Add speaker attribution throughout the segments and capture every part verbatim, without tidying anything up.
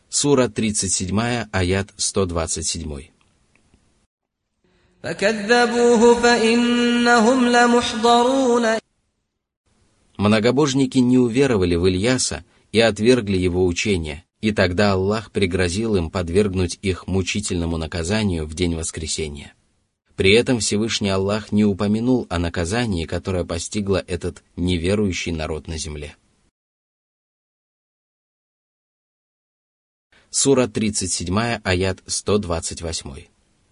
Speaker 1: Сура тридцать семь, аят сто двадцать семь. Многобожники не уверовали в Ильяса и отвергли его учение, и тогда Аллах пригрозил им подвергнуть их мучительному наказанию в день воскресения. При этом Всевышний Аллах не упомянул о наказании, которое постигло этот неверующий народ на земле. Сура тридцать семь, аят сто двадцать восемь.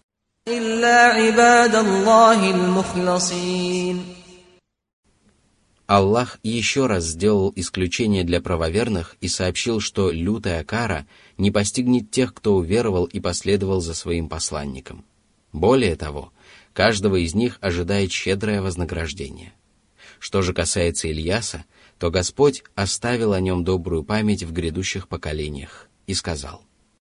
Speaker 1: Аллах еще раз сделал исключение для правоверных и сообщил, что лютая кара не постигнет тех, кто уверовал и последовал за своим посланником. Более того, каждого из них ожидает щедрое вознаграждение. Что же касается Ильяса, то Господь оставил о нем добрую память в грядущих поколениях и сказал.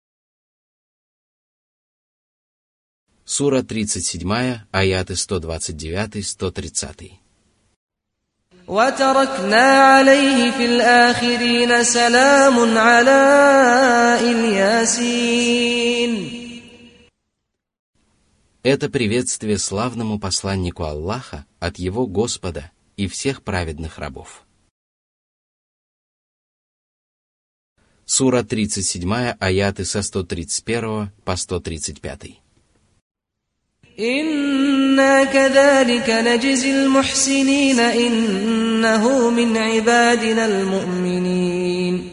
Speaker 1: Сура тридцать семь, аяты сто двадцать девять - сто тридцать.
Speaker 2: وَتَرَكْنَا عَلَيْهِ فِي الْآخِرِينَ سَلَامٌ عَلَىٰ إِلْيَاسِينَ.
Speaker 1: Это приветствие славному посланнику Аллаха от его Господа и всех праведных рабов. Сура тридцать семь, аяты со сто тридцать один по сто тридцать пять.
Speaker 2: إِنَّا كَذَلِكَ نَجْزِي الْمُحْسِنِينَ إِنَّهُ مِنْ عِبَادِنَا الْمُؤْمِنِينَ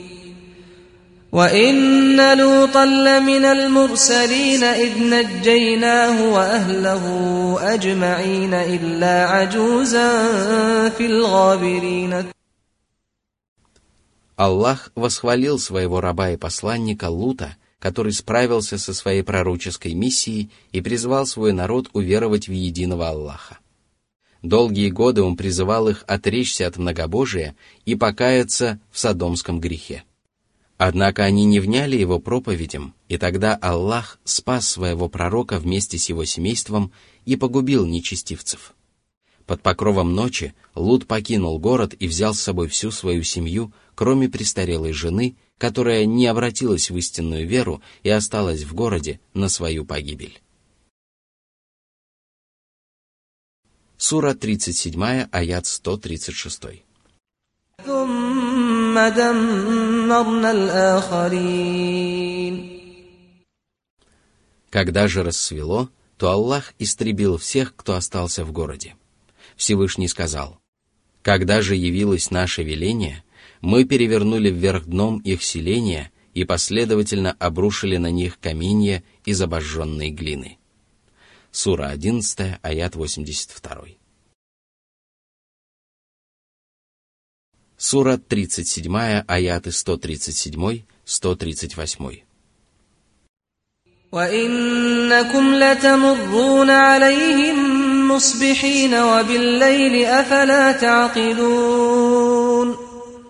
Speaker 2: وَإِنَّ لُوطًا لَّمِنَ الْمُرْسَلِينَ إِذْ نَجَّيْنَاهُ وَأَهْلَهُ أَجْمَعِينَ إِلَّا عَجُوزًا فِي الْغَابِرِينَ.
Speaker 1: Аллах восхвалил своего раба и посланника Лута, который справился со своей пророческой миссией и призвал свой народ уверовать в единого Аллаха. Долгие годы он призывал их отречься от многобожия и покаяться в содомском грехе. Однако они не вняли его проповедям, и тогда Аллах спас своего пророка вместе с его семейством и погубил нечестивцев. Под покровом ночи Лут покинул город и взял с собой всю свою семью, кроме престарелой жены, которая не обратилась в истинную веру и осталась в городе на свою погибель. Сура тридцать семь, аят сто тридцать шесть. Когда же рассвело, то Аллах истребил всех, кто остался в городе. Всевышний сказал: «Когда же явилось наше веление, мы перевернули вверх дном их селения и последовательно обрушили на них каменья из обожженной глины». Сура одиннадцать, аят восемьдесят два. Сура тридцать семь, аяты сто тридцать семь - сто тридцать восемь.
Speaker 2: وَإِنَّكُمْ لَتَمُرُّونَ عَلَيْهِمْ مُصْبِحِينَ وَبِاللَّيْلِ أَفَلَا تَعْقِلُونَ.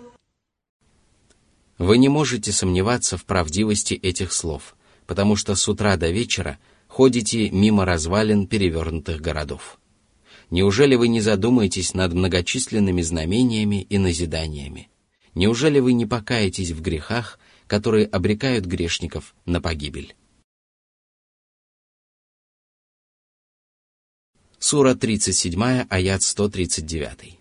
Speaker 1: Вы не можете сомневаться в правдивости этих слов, потому что с утра до вечера ходите мимо развалин перевернутых городов. Неужели вы не задумаетесь над многочисленными знамениями и назиданиями? Неужели вы не покаетесь в грехах, которые обрекают грешников на погибель? Сура тридцать семь, аят сто тридцать девять.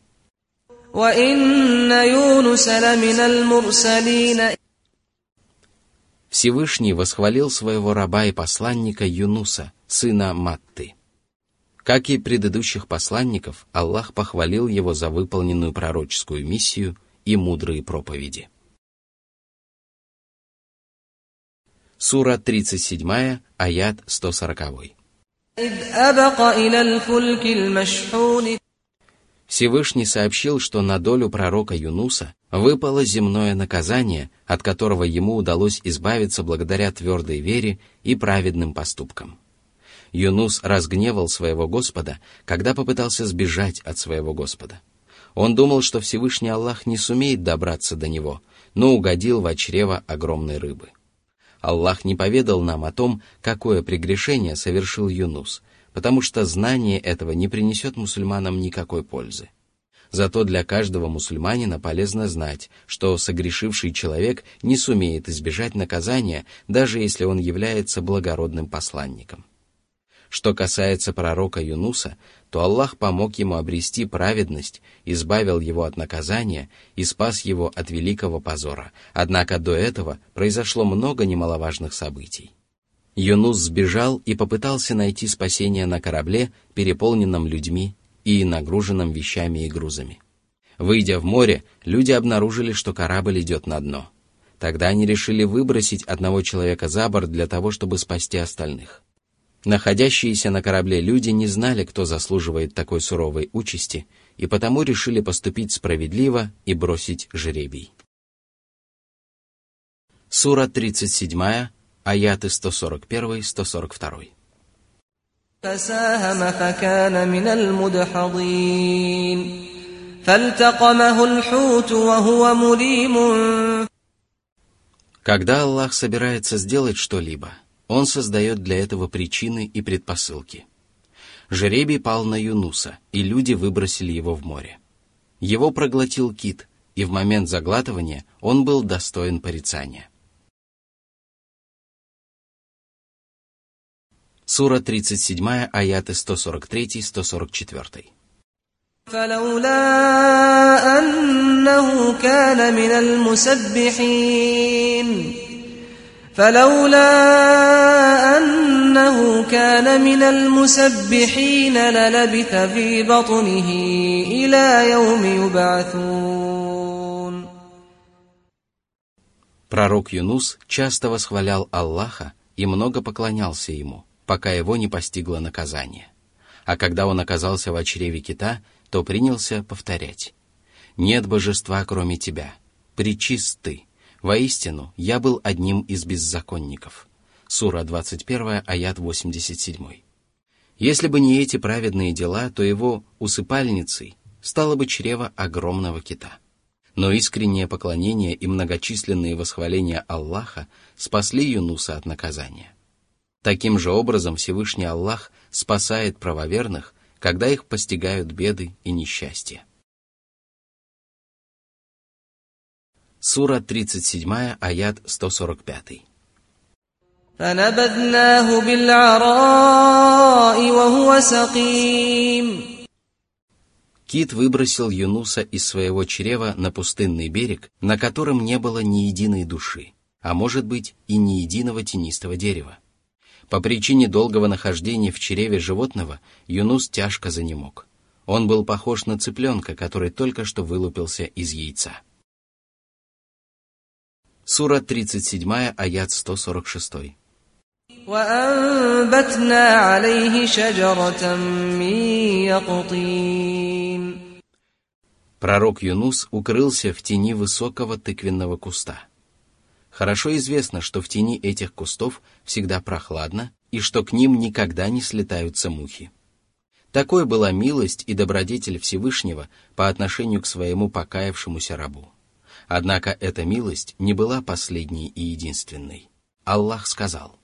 Speaker 1: Всевышний восхвалил своего раба и посланника Юнуса, сына Матты. Как и предыдущих посланников, Аллах похвалил его за выполненную пророческую миссию и мудрые проповеди. Сура тридцать семь, аят сто сорок. Всевышний сообщил, что на долю пророка Юнуса выпало земное наказание, от которого ему удалось избавиться благодаря твердой вере и праведным поступкам. Юнус разгневал своего Господа, когда попытался сбежать от своего Господа. Он думал, что Всевышний Аллах не сумеет добраться до него, но угодил в чрево огромной рыбы. Аллах не поведал нам о том, какое прегрешение совершил Юнус, потому что знание этого не принесет мусульманам никакой пользы. Зато для каждого мусульманина полезно знать, что согрешивший человек не сумеет избежать наказания, даже если он является благородным посланником. Что касается пророка Юнуса, то Аллах помог ему обрести праведность, избавил его от наказания и спас его от великого позора. Однако до этого произошло много немаловажных событий. Юнус сбежал и попытался найти спасение на корабле, переполненном людьми и нагруженном вещами и грузами. Выйдя в море, люди обнаружили, что корабль идет на дно. Тогда они решили выбросить одного человека за борт для того, чтобы спасти остальных. Находящиеся на корабле люди не знали, кто заслуживает такой суровой участи, и потому решили поступить справедливо и бросить жребий. Сура тридцать семь, аяты сто сорок один - сто сорок два.
Speaker 2: فساهم فكان من المدحضين فالتقمه الحوت وهو مليم.
Speaker 1: Когда Аллах собирается сделать что-либо, Он создает для этого причины и предпосылки. Жребий пал на Юнуса, и люди выбросили его в море. Его проглотил кит, и в момент заглатывания он был достоин порицания. Сура тридцать семь, аяты сто сорок три - сто сорок четыре.
Speaker 2: فلولا أنه كان من المسبحين فلولا أنه كان من المسبحين للبث في بطنه إلى يوم يبعثون.
Speaker 1: Пророк Юнус часто восхвалял Аллаха и много поклонялся ему, пока его не постигло наказание. А когда он оказался в чреве кита, то принялся повторять: «Нет божества, кроме тебя, пречист ты, воистину, я был одним из беззаконников». Сура двадцать один, аят восемьдесят семь. Если бы не эти праведные дела, то его усыпальницей стало бы чрево огромного кита. Но искреннее поклонение и многочисленные восхваления Аллаха спасли Юнуса от наказания. Таким же образом Всевышний Аллах спасает правоверных, когда их постигают беды и несчастья. Сура тридцать семь, аят сто сорок пять.
Speaker 2: فنبذناه بالعراء وهو سقيم.
Speaker 1: Кит выбросил Юнуса из своего чрева на пустынный берег, на котором не было ни единой души, а может быть и ни единого тенистого дерева. По причине долгого нахождения в чреве животного Юнус тяжко занемог. Он был похож на цыпленка, который только что вылупился из яйца. Сура тридцать семь, аят сто сорок шесть.
Speaker 2: وأنبتنا عليه شجرة من يقطين.
Speaker 1: Пророк Юнус укрылся в тени высокого тыквенного куста. Хорошо известно, что в тени этих кустов всегда прохладно и что к ним никогда не слетаются мухи. Такой была милость и добродетель Всевышнего по отношению к своему покаявшемуся рабу. Однако эта милость не была последней и единственной. Аллах сказал.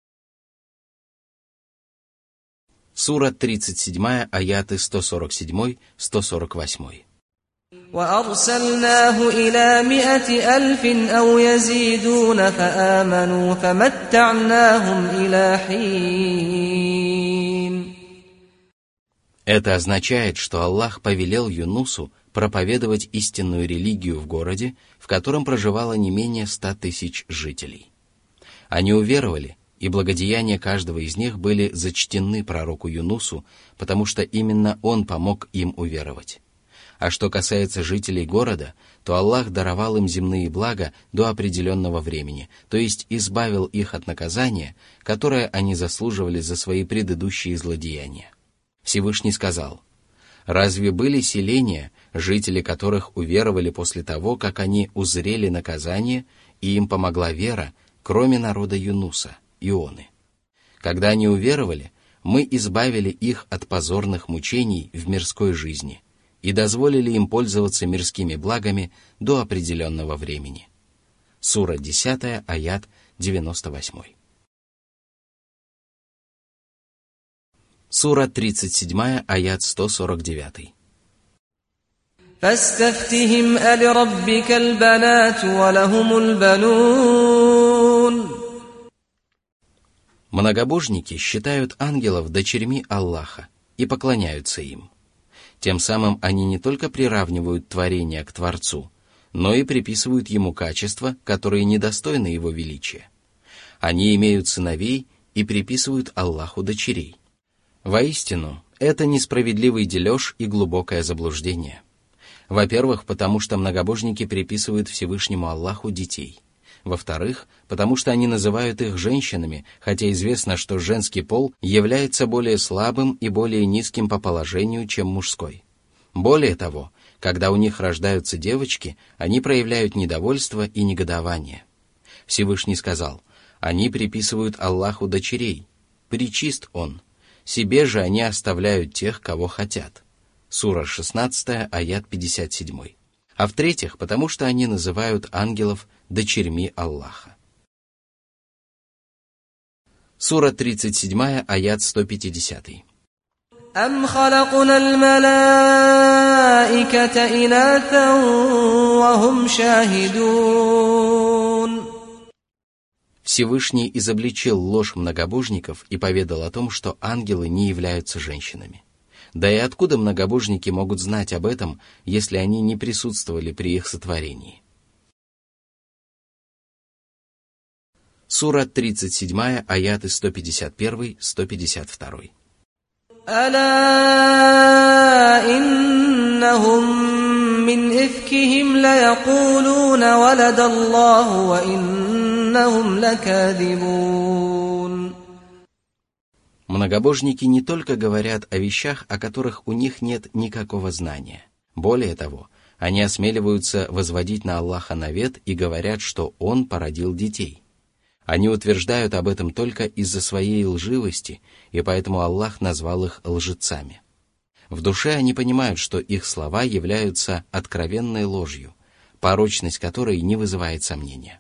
Speaker 1: Сура тридцать семь, аяты сто сорок семь - сто сорок восемь.
Speaker 2: وأرسلناه إلى مئة ألف أو يزيدون فآمنوا فمتعناهم إلى حين.
Speaker 1: Это означает, что Аллах повелел Юнусу проповедовать истинную религию в городе, в котором проживало не менее ста тысяч жителей. Они уверовали, и благодеяния каждого из них были зачтены пророку Юнусу, потому что именно он помог им уверовать. А что касается жителей города, то Аллах даровал им земные блага до определенного времени, то есть избавил их от наказания, которое они заслуживали за свои предыдущие злодеяния. Всевышний сказал: «Разве были селения, жители которых уверовали после того, как они узрели наказание, и им помогла вера, кроме народа Юнуса, Ионы? Когда они уверовали, мы избавили их от позорных мучений в мирской жизни и дозволили им пользоваться мирскими благами до определенного времени». Сура десять, аят девяносто восемь. Сура тридцать семь, аят сто сорок девять.
Speaker 2: فاستفتهم ألربك البنات ولهم البنون.
Speaker 1: Многобожники считают ангелов дочерьми Аллаха и поклоняются им. Тем самым они не только приравнивают творение к Творцу, но и приписывают ему качества, которые недостойны его величия. Они имеют сыновей и приписывают Аллаху дочерей. Воистину, это несправедливый дележ и глубокое заблуждение. Во-первых, потому что многобожники приписывают Всевышнему Аллаху детей. Во-вторых, потому что они называют их женщинами, хотя известно, что женский пол является более слабым и более низким по положению, чем мужской. Более того, когда у них рождаются девочки, они проявляют недовольство и негодование. Всевышний сказал: «Они приписывают Аллаху дочерей. Пречист Он. Себе же они оставляют тех, кого хотят». Сура шестнадцатая, аят пятьдесят семь. А в-третьих, потому что они называют ангелов дочерьми Аллаха. Сура тридцать семь, аят сто пятьдесят.
Speaker 2: أَمْ خَلَقْنَا الْمَلَائِكَةَ إِنَاثًا وَهُمْ شَاهِدُونَ.
Speaker 1: Всевышний изобличил ложь многобожников и поведал о том, что ангелы не являются женщинами. Да и откуда многобожники могут знать об этом, если они не присутствовали при их сотворении? Сура тридцать семь, аяты сто пятьдесят один - сто пятьдесят два.
Speaker 2: أَلَا إِنَّهُمْ مِنْ إِفْكِهِمْ لَيَقُولُونَ وَلَدَ اللَّهُ وَإِنَّهُمْ لَكَاذِبُونَ.
Speaker 1: Многобожники не только говорят о вещах, о которых у них нет никакого знания. Более того, они осмеливаются возводить на Аллаха навет и говорят, что Он породил детей. Они утверждают об этом только из-за своей лживости, и поэтому Аллах назвал их лжецами. В душе они понимают, что их слова являются откровенной ложью, порочность которой не вызывает сомнения.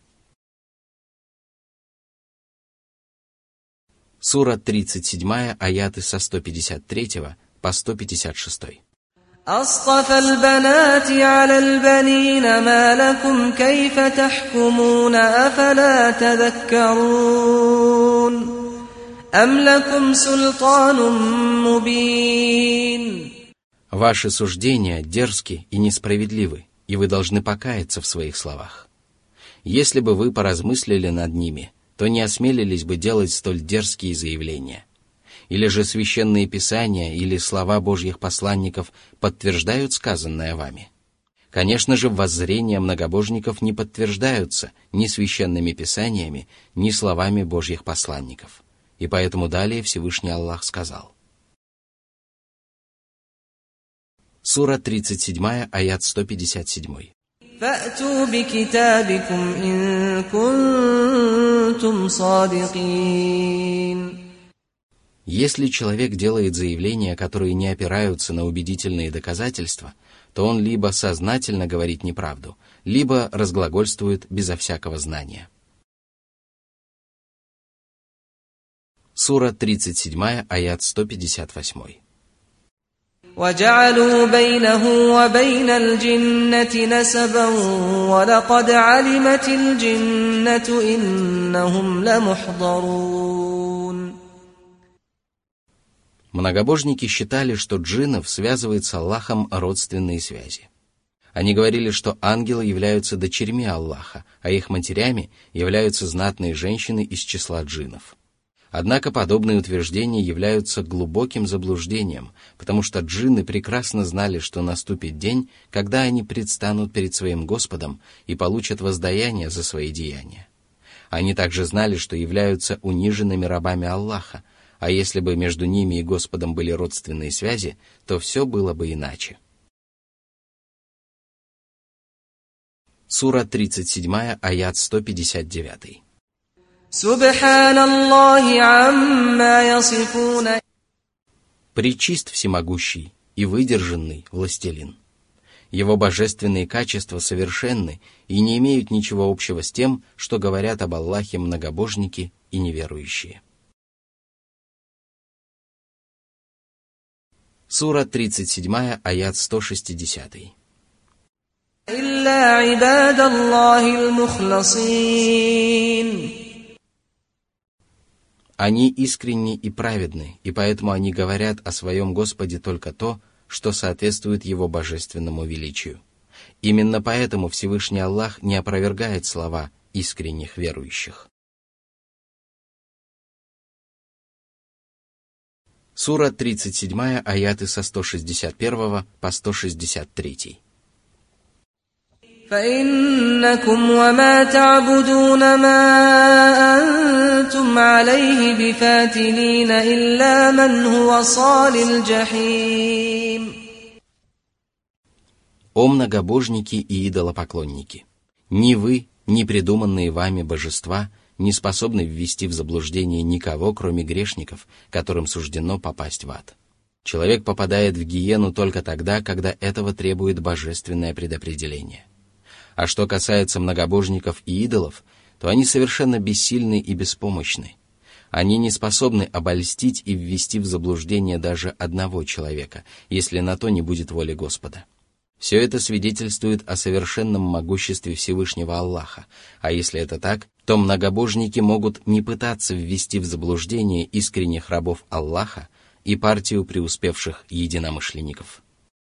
Speaker 1: Сура тридцать семь, аяты со сто пятьдесят три по сто пятьдесят шесть.
Speaker 2: أَصْطَفَى الْبَنَاتِ عَلَى الْبَنِينَ مَا لَكُمْ كَيْفَ تَحْكُمُونَ أَفَلَا تَذَكَّرُونَ أَمْ لَكُمْ سُلْطَانٌ مُبِينٌ.
Speaker 1: Ваши суждения дерзки и несправедливы, и вы должны покаяться в своих словах. Если бы вы поразмыслили над ними, то не осмелились бы делать столь дерзкие заявления. Или же священные писания или слова Божьих посланников подтверждают сказанное вами? Конечно же, воззрения многобожников не подтверждаются ни священными писаниями, ни словами Божьих посланников. И поэтому далее Всевышний Аллах сказал. Сура тридцать семь, аят сто пятьдесят семь.
Speaker 2: فَأْتُوا بِكِتَابِكُمْ إِن كُنتُمْ صَادِقِينَ.
Speaker 1: Если человек делает заявления, которые не опираются на убедительные доказательства, то он либо сознательно говорит неправду, либо разглагольствует безо всякого знания. Сура тридцать семь, аят сто пятьдесят восемь.
Speaker 2: وَجَعَلُوا بَيْنَهُ وَبَيْنَ الْجِنَّةِ نَسَبًا وَلَقَدْ عَلِمَتِ الْجِنَّةُ إِنَّهُمْ لَمُحْضَرُونَ.
Speaker 1: Многобожники считали, что джиннов связывает с Аллахом родственные связи. Они говорили, что ангелы являются дочерьми Аллаха, а их матерями являются знатные женщины из числа джиннов. Однако подобные утверждения являются глубоким заблуждением, потому что джинны прекрасно знали, что наступит день, когда они предстанут перед своим Господом и получат воздаяние за свои деяния. Они также знали, что являются униженными рабами Аллаха, а если бы между ними и Господом были родственные связи, то все было бы иначе. Сура тридцать семь, аят сто пятьдесят девять.
Speaker 2: Субханаллахи амма ясифун.
Speaker 1: Пречист всемогущий и выдержанный властелин. Его божественные качества совершенны и не имеют ничего общего с тем, что говорят об Аллахе многобожники и неверующие. Сура тридцать семь, аят сто шестьдесят.
Speaker 2: إلا عباد الله المخلصين.
Speaker 1: Они искренни и праведны, и поэтому они говорят о своем Господе только то, что соответствует Его божественному величию. Именно поэтому Всевышний Аллах не опровергает слова искренних верующих. Сура тридцать семь, аяты со сто шестьдесят один по сто шестьдесят три.
Speaker 2: فإنكم وما تعبدون ما أنتم عليه بفاتنين إلا من هو صال الجحيم.
Speaker 1: О многобожники и идолопоклонники! Ни вы, ни придуманные вами божества не способны ввести в заблуждение никого, кроме грешников, которым суждено попасть в ад. Человек попадает в гиену только тогда, когда этого требует божественное предопределение. А что касается многобожников и идолов, то они совершенно бессильны и беспомощны. Они не способны обольстить и ввести в заблуждение даже одного человека, если на то не будет воли Господа. Все это свидетельствует о совершенном могуществе Всевышнего Аллаха, а если это так, то многобожники могут не пытаться ввести в заблуждение искренних рабов Аллаха и партию преуспевших единомышленников.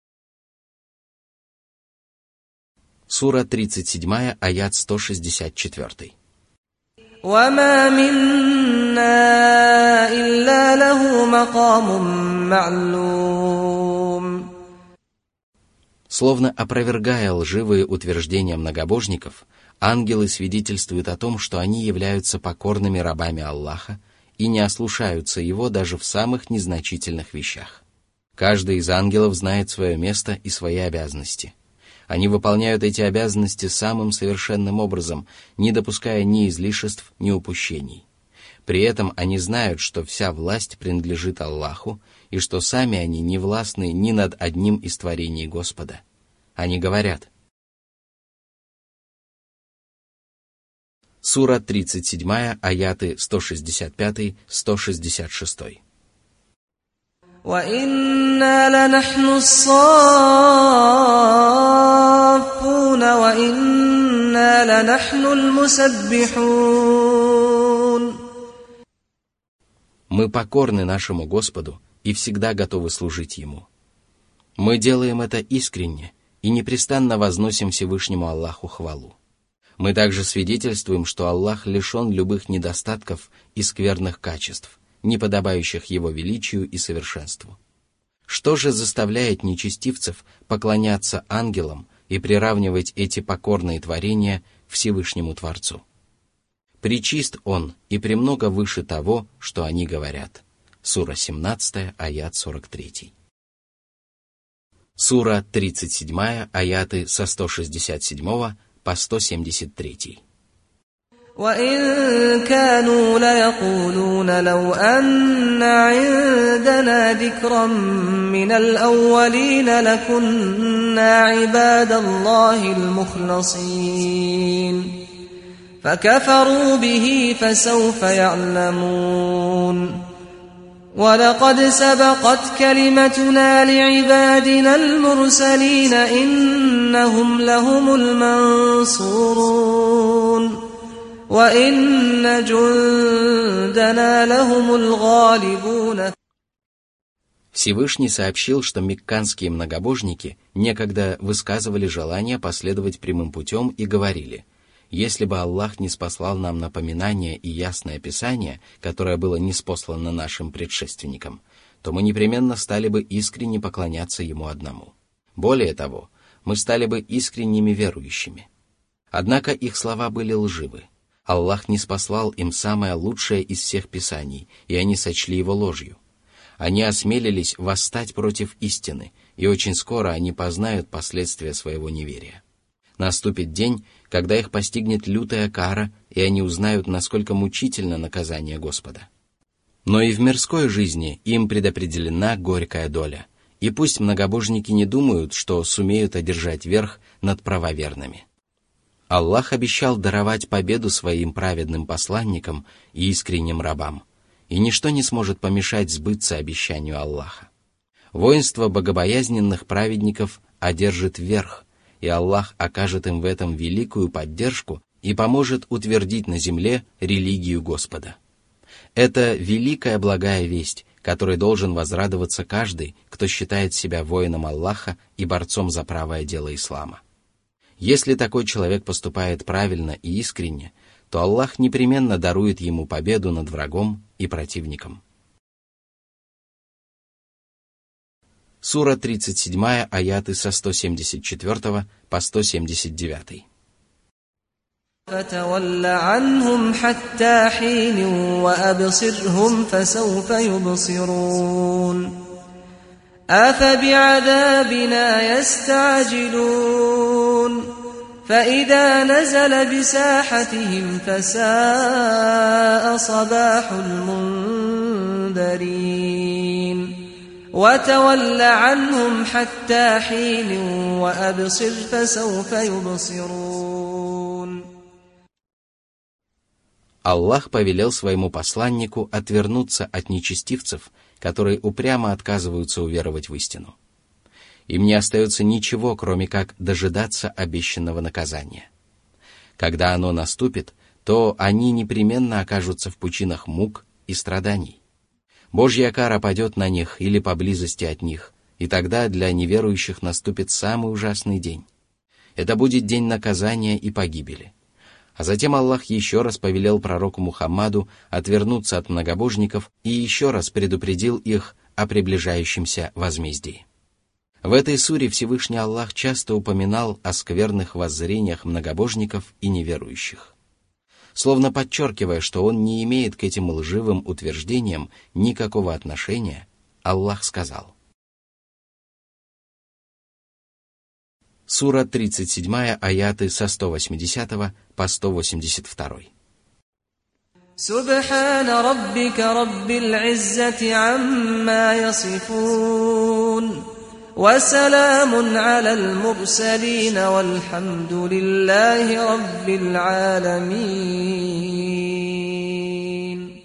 Speaker 1: Сура тридцать семь, аят сто шестьдесят четыре.
Speaker 2: وَمَا مِنَّا إِلَّا لَهُ مَقَامٌ مَعْلُومٌ.
Speaker 1: Словно опровергая лживые утверждения многобожников, ангелы свидетельствуют о том, что они являются покорными рабами Аллаха и не ослушаются Его даже в самых незначительных вещах. Каждый из ангелов знает свое место и свои обязанности. Они выполняют эти обязанности самым совершенным образом, не допуская ни излишеств, ни упущений. При этом они знают, что вся власть принадлежит Аллаху, и что сами они не властны ни над одним из творений Господа. Они говорят. Сура тридцать семь, аяты сто шестьдесят пять - сто шестьдесят шесть.
Speaker 2: وَإِنَّا لَنَحْنُ الصَّافُّونَ وَإِنَّا لَنَحْنُ الْمُسَبِّحُونَ.
Speaker 1: Мы покорны нашему Господу и всегда готовы служить Ему. Мы делаем это искренне и непрестанно возносим Всевышнему Аллаху хвалу. Мы также свидетельствуем, что Аллах лишен любых недостатков и скверных качеств, не подобающих Его величию и совершенству. Что же заставляет нечестивцев поклоняться ангелам и приравнивать эти покорные творения Всевышнему Творцу? Пречист Он и премного выше того, что они говорят. Сура семнадцать, аят сорок три. Сура тридцать семь, аяты со сто шестьдесят семь по сто семьдесят три.
Speaker 2: وَإِن كَانُوا لَيَقُولُونَ لَوْ أَنَّ عِندَنَا ذِكْرًا مِّنَ الْأَوَّلِينَ لَكُنَّا عِبَادَ اللَّهِ الْمُخْلَصِينَ فَكَفَرُوا بِهِ فَسَوْفَ يَعْلَمُونَ وَلَقَدْ سَبَقَتْ كَلِمَتُنَا لِعِبَادِنَا الْمُرْسَلِينَ إِنَّهُمْ لَهُمُ الْمَنصُورُونَ وَإِنَّ جُندَنَا لَهُمُ الْغَالِبُونَ.
Speaker 1: Всевышний сообщил, что мекканские многобожники некогда высказывали желание последовать прямым путем и говорили: если бы Аллах не спаслал нам напоминание и ясное Писание, которое было ниспослано нашим предшественникам, то мы непременно стали бы искренне поклоняться Ему одному. Более того, мы стали бы искренними верующими. Однако их слова были лживы. Аллах не спаслал им самое лучшее из всех писаний, и они сочли его ложью. Они осмелились восстать против истины, и очень скоро они познают последствия своего неверия. Наступит день, когда их постигнет лютая кара, и они узнают, насколько мучительно наказание Господа. Но и в мирской жизни им предопределена горькая доля, и пусть многобожники не думают, что сумеют одержать верх над правоверными. Аллах обещал даровать победу своим праведным посланникам и искренним рабам, и ничто не сможет помешать сбыться обещанию Аллаха. Воинство богобоязненных праведников одержит верх, и Аллах окажет им в этом великую поддержку и поможет утвердить на земле религию Господа. Это великая благая весть, которой должен возрадоваться каждый, кто считает себя воином Аллаха и борцом за правое дело ислама. Если такой человек поступает правильно и искренне, то Аллах непременно дарует ему победу над врагом и противником. Сура тридцать семь, аяты со сто семьдесят четыре по сто семьдесят девять.
Speaker 2: فتول عنهم حتى حين وأبصرهم فسوف يبصرون أفبعذابنا يستعجلون فإذا نزل بساحتهم فساء صباح المنذرين وتول عنهم حتى حين وأبصر فسوف يبصرون.
Speaker 1: Аллах повелел своему посланнику отвернуться от нечестивцев, которые упрямо отказываются уверовать в истину. Им не остается ничего, кроме как дожидаться обещанного наказания. Когда оно наступит, то они непременно окажутся в пучинах мук и страданий. Божья кара падет на них или поблизости от них, и тогда для неверующих наступит самый ужасный день. Это будет день наказания и погибели. А затем Аллах еще раз повелел пророку Мухаммаду отвернуться от многобожников и еще раз предупредил их о приближающемся возмездии. В этой суре Всевышний Аллах часто упоминал о скверных воззрениях многобожников и неверующих. Словно подчеркивая, что он не имеет к этим лживым утверждениям никакого отношения, Аллах сказал. Сура тридцать семь, аяты со сто восьмидесятого по сто восемьдесят два.
Speaker 2: سبحان ربك رب العزة عما يصفون وسلام على المرسلين والحمد لله رب العالمين.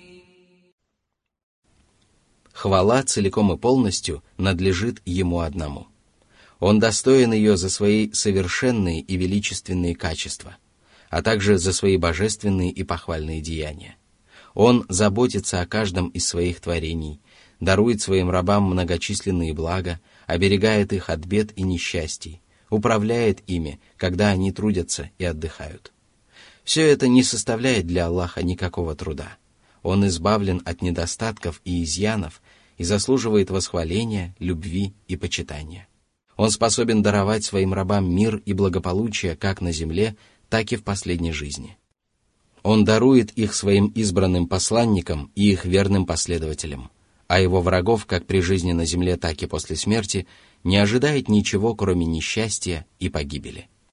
Speaker 1: Хвала целиком и полностью надлежит Ему одному. Он достоин ее за свои совершенные и величественные качества, а также за свои божественные и похвальные деяния. Он заботится о каждом из своих творений, дарует своим рабам многочисленные блага, оберегает их от бед и несчастий, управляет ими, когда они трудятся и отдыхают. Все это не составляет для Аллаха никакого труда. Он избавлен от недостатков и изъянов и заслуживает восхваления, любви и почитания. Он способен даровать своим рабам мир и благополучие как на земле, так и в последней жизни. Он дарует их своим избранным посланникам и их верным последователям, а его врагов как при жизни на земле, так и после смерти не ожидает ничего, кроме несчастья и погибели.